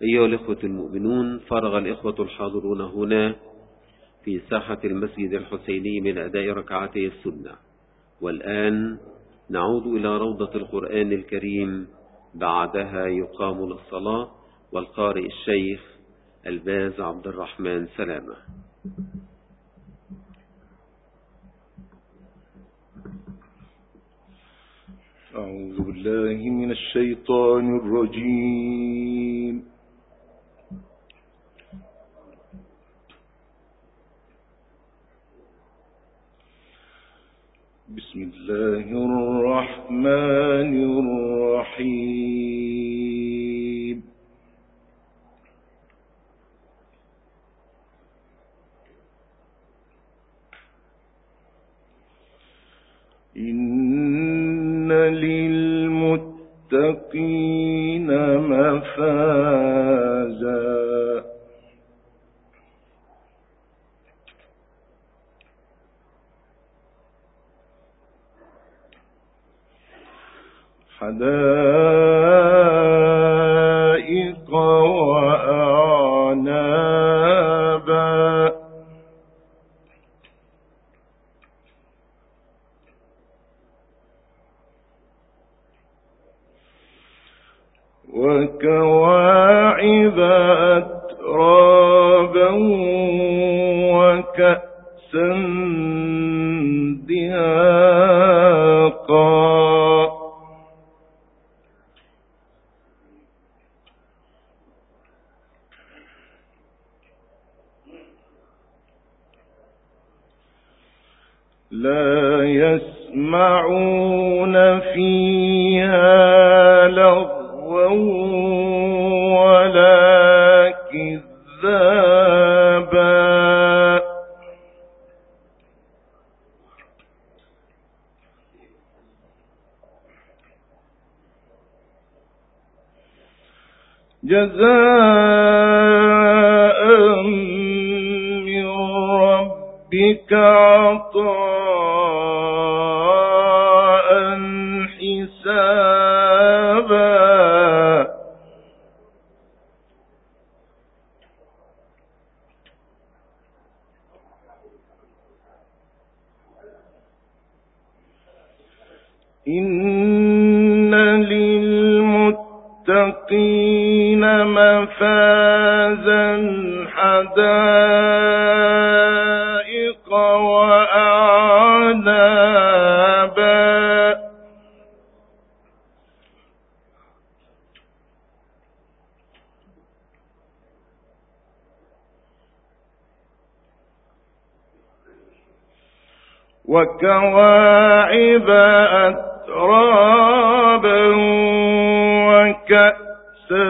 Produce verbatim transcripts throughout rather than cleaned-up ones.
أيها الإخوة المؤمنون، فرغ الإخوة الحاضرون هنا في ساحة المسجد الحسيني من أداء ركعتي السنة، والآن نعود إلى روضة القرآن الكريم، بعدها يقام للصلاة، والقارئ الشيخ الباز عبد الرحمن سلامة. أعوذ بالله من الشيطان الرجيم. بسم الله الرحمن الرحيم. إن للمتقين مفازا حدائق وأعنابا وكواعب أترابا وكأسا دهاقا لا يسمعون فيها لغوا ولا كذابا جزاء من ربك عطاء حسابا إن للمتقين مفازا حدائق وأعنابا وكواعب أترابا وكأسا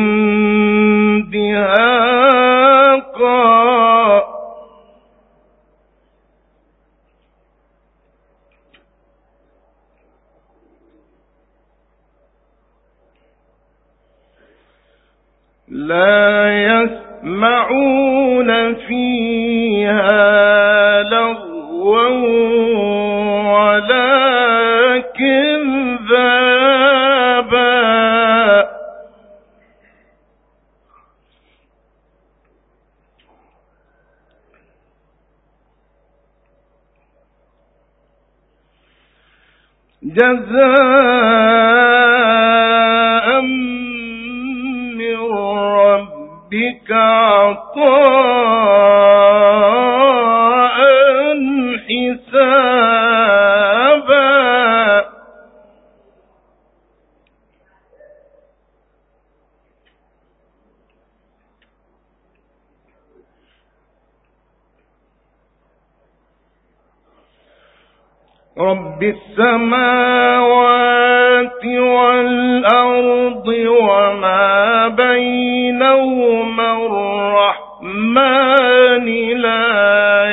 دهاقا لا يسمعون فيها لغوا ولا كذابا جزاء من ربك عطاء حسابا رب السماوات والأرض وما بينهما الرحمن لا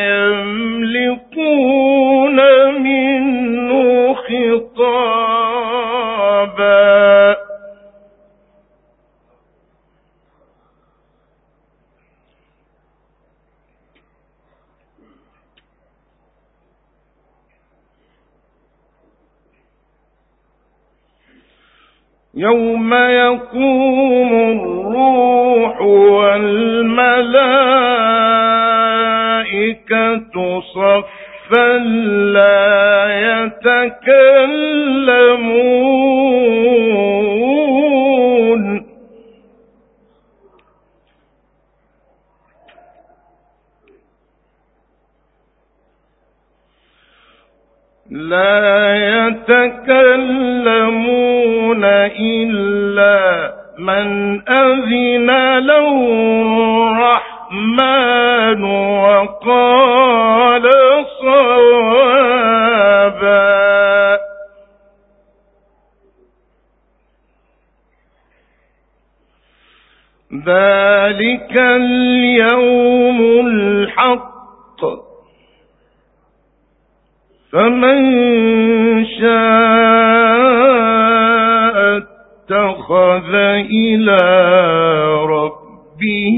يملكون منه خطابا يوم يقوم الروح والملائكة صفا لا يتكلمون لا يتكلمون إلا من أذن له الرحمن وقال صوابا. ذلك اليوم الحق فمن شاء اتخذ إلى ربه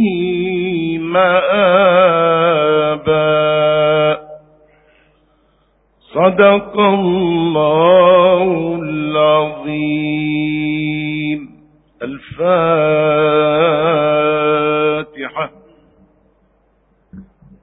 مآبا. صدق الله العظيم. الفاتحة.